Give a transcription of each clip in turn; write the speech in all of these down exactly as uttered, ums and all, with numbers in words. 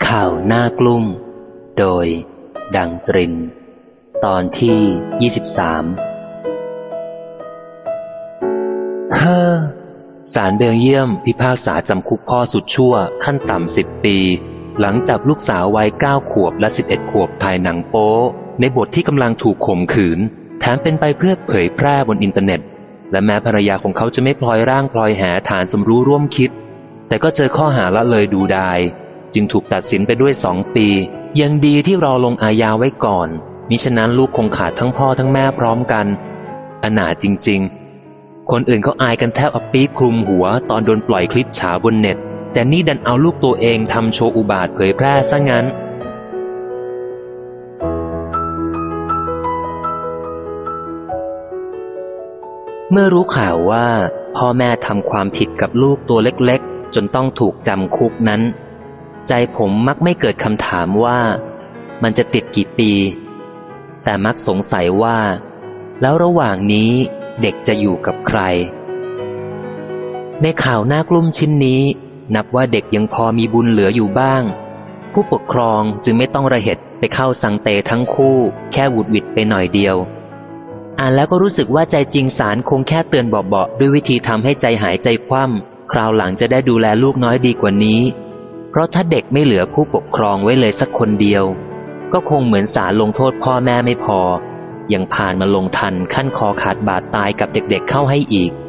ข่าวหน้ากลุ้มโดยดังตรินตอนที่ยี่สิบสามเฮ้อศาลเบลเยียมพิพากษาจำคุกพ่อสุดชั่วขั้นต่ำสิบปีหลังจับลูกสาววัยเก้าขวบและสิบเอ็ดขวบถ่ายหนังโป๊ในบทที่กำลังถูกข่มขืนแถมเป็นไปเพื่อเผยแพร่บนอินเทอร์เน็ตและแม้ภรรยาของเขาจะไม่พลอยร่างพลอยแหฐานสมรู้ร่วมคิดแต่ก็เจอข้อหาละเลยดูดายจึงถูกตัดสินไปด้วยสองปียังดีที่รอลงอาญาไว้ก่อนมิฉะนั้นลูกคงขาดทั้งพ่อทั้งแม่พร้อมกันอนาถจริงๆคนอื่นเขาอายกันแทบเอาปี๊บคลุมหัวตอนโดนปล่อยคลิปฉาบนเน็ตแต่นี่ดันเอาลูกตัวเองทำโชว์อุบาทเผยแพร่ซะงั้นเมื่อรู้ข่าวว่าพ่อแม่ทำความผิดกับลูกตัวเล็กๆจนต้องถูกจำคุกนั้นใจผมมักไม่เกิดคำถามว่ามันจะติดกี่ปีแต่มักสงสัยว่าแล้วระหว่างนี้เด็กจะอยู่กับใครในข่าวหน้ากลุ้มชิ้นนี้นับว่าเด็กยังพอมีบุญเหลืออยู่บ้างผู้ปกครองจึงไม่ต้องระเหตุไปเข้าสังเตทั้งคู่แค่หวุดหวิดไปหน่อยเดียวอ่านแล้วก็รู้สึกว่าใจจริงศาลคงแค่เตือนเบาๆด้วยวิธีทำให้ใจหายใจคว่ำคราวหลังจะได้ดูแลลูกน้อยดีกว่านี้เพราะถ้าเด็กไม่เหลือผู้ปกครองไว้เลยสักคนเดียวก็คงเหมือนศาลลงโทษพ่อแม่ไม่พอยังผ่านมาลงทันขั้นคอขาดบาดตายกับเด็กๆเข้าให้อีก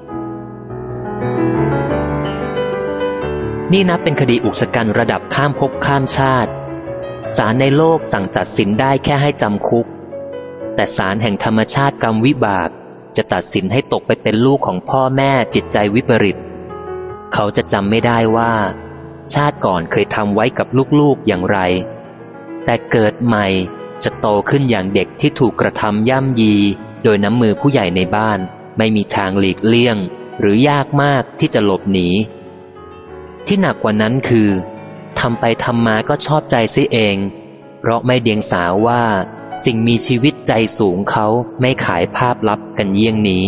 นี่นับเป็นคดีอุกชะกันระดับข้ามภพข้ามชาติศาลในโลกสั่งตัดสินได้แค่ให้จำคุกแต่ศาลแห่งธรรมชาติกรรมวิบากจะตัดสินให้ตกไปเป็นลูกของพ่อแม่จิตใจวิปริตเขาจะจำไม่ได้ว่าชาติก่อนเคยทำไว้กับลูกๆอย่างไรแต่เกิดใหม่จะโตขึ้นอย่างเด็กที่ถูกกระทำย่ำยีโดยน้ำมือผู้ใหญ่ในบ้านไม่มีทางหลีกเลี่ยงหรือยากมากที่จะหลบหนีที่หนักกว่านั้นคือทำไปทำมาก็ชอบใจซิเองเพราะไม่เดียงสาว่าสิ่งมีชีวิตใจสูงเขาไม่ขายภาพลับกันเยี่ยงนี้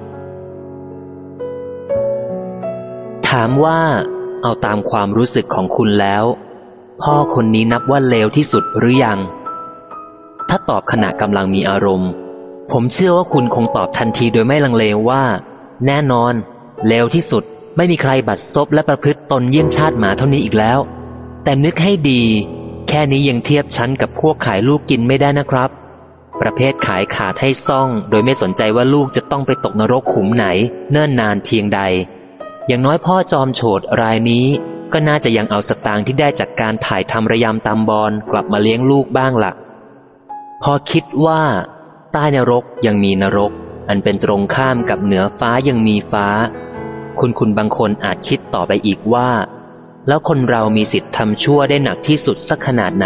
ถามว่าเอาตามความรู้สึกของคุณแล้วพ่อคนนี้นับว่าเลวที่สุดหรือยังถ้าตอบขณะกำลังมีอารมณ์ผมเชื่อว่าคุณคงตอบทันทีโดยไม่ลังเลว่าแน่นอนเลวที่สุดไม่มีใครบัดซบและประพฤติตนเยี่ยงชาติหมาเท่านี้อีกแล้วแต่นึกให้ดีแค่นี้ยังเทียบชั้นกับพวกขายลูกกินไม่ได้นะครับประเภทขายขาดให้ซ่องโดยไม่สนใจว่าลูกจะต้องไปตกนรกขุมไหนเนิ่นนานเพียงใดอย่างน้อยพ่อจอมโฉดรายนี้ก็น่าจะยังเอาสตางค์ที่ได้จากการถ่ายทำระยำตามบอลกลับมาเลี้ยงลูกบ้างล่ะพอคิดว่าใต้นรกยังมีนรกอันเป็นตรงข้ามกับเหนือฟ้ายังมีฟ้าคุณคุณบางคนอาจคิดต่อไปอีกว่าแล้วคนเรามีสิทธิ์ทำชั่วได้หนักที่สุดสักขนาดไหน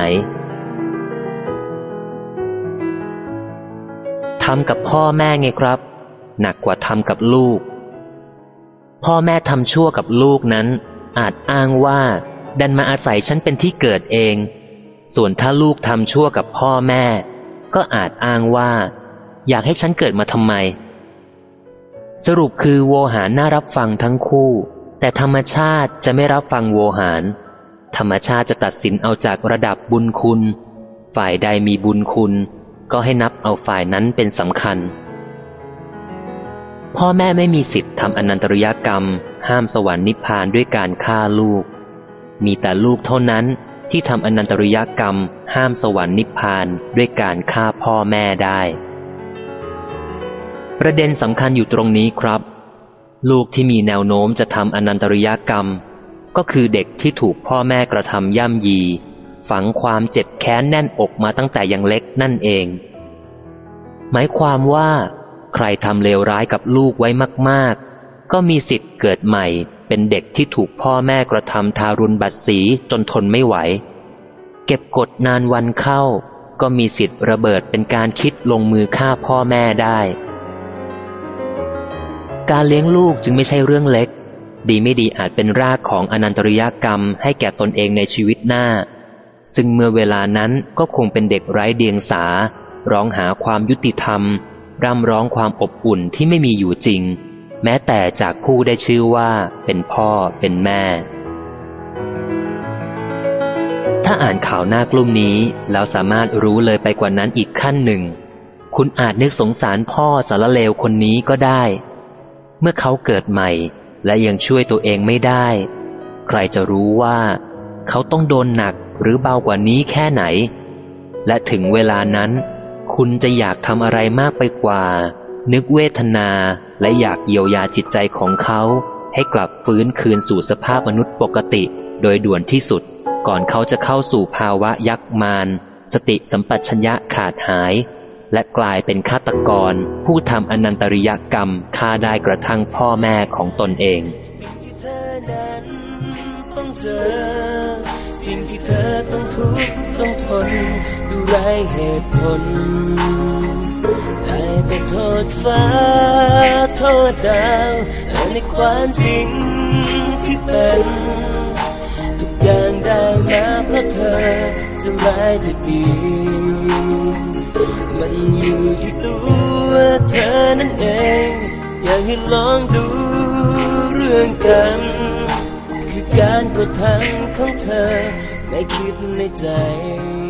ทำกับพ่อแม่ไงครับหนักกว่าทำกับลูกพ่อแม่ทำชั่วกับลูกนั้นอาจอ้างว่าดันมาอาศัยฉันเป็นที่เกิดเองส่วนถ้าลูกทำชั่วกับพ่อแม่ก็อาจอ้างว่าอยากให้ฉันเกิดมาทำไมสรุปคือโวหารน่ารับฟังทั้งคู่แต่ธรรมชาติจะไม่รับฟังโวหารธรรมชาติจะตัดสินเอาจากระดับบุญคุณฝ่ายใดมีบุญคุณก็ให้นับเอาฝ่ายนั้นเป็นสำคัญพ่อแม่ไม่มีสิทธิ์ทำอนันตริยกรรมห้ามสวรรค์นิพพานด้วยการฆ่าลูกมีแต่ลูกเท่านั้นที่ทำอนันตริยกรรมห้ามสวรรค์นิพพานด้วยการฆ่าพ่อแม่ได้ประเด็นสำคัญอยู่ตรงนี้ครับลูกที่มีแนวโน้มจะทำอนันตริยกรรมก็คือเด็กที่ถูกพ่อแม่กระทำย่ำยีฝังความเจ็บแค้นแน่นอกมาตั้งแต่ยังเล็กนั่นเองหมายความว่าใครทำเลวร้ายกับลูกไว้มากๆก็มีสิทธิ์เกิดใหม่เป็นเด็กที่ถูกพ่อแม่กระทำทารุณบัดสีจนทนไม่ไหวเก็บกดนานวันเข้าก็มีสิทธิ์ระเบิดเป็นการคิดลงมือฆ่าพ่อแม่ได้การเลี้ยงลูกจึงไม่ใช่เรื่องเล็กดีไม่ดีอาจเป็นรากของอนันตริยกรรมให้แก่ตนเองในชีวิตหน้าซึ่งเมื่อเวลานั้นก็คงเป็นเด็กไร้เดียงสาร้องหาความยุติธรรมร่ำร้องความอบอุ่นที่ไม่มีอยู่จริงแม้แต่จากผู้ได้ชื่อว่าเป็นพ่อเป็นแม่ถ้าอ่านข่าวหน้ากลุ่มนี้แล้วสามารถรู้เลยไปกว่านั้นอีกขั้นหนึ่งคุณอาจนึกสงสารพ่อสารเลวคนนี้ก็ได้เมื่อเขาเกิดใหม่และยังช่วยตัวเองไม่ได้ใครจะรู้ว่าเขาต้องโดนหนักหรือเบากว่านี้แค่ไหนและถึงเวลานั้นคุณจะอยากทำอะไรมากไปกว่านึกเวทนาและอยากเยียวยาจิตใจของเขาให้กลับฟื้นคืนสู่สภาพมนุษย์ปกติโดยด่วนที่สุดก่อนเขาจะเข้าสู่ภาวะยักษ์มารสติสัมปชัญญะขาดหายและกลายเป็นฆาตกรผู้ทำอนันตริยกรรมฆ่าได้กระทั่งพ่อแม่ของตนเองสิ่งที่เธอต้องทุกข์ต้องทนดูไร้เหตุผลได้แต่โทษฟ้าโทษดาวในความจริงที่เป็นทุกอย่างได้มาเพราะเธอจะร้ายจะดีมันอยู่ที่ตัวเธอนั่นเองอยากให้ลองดูเรื่องกันคือการกระทำของเธอไม่คิดในใจ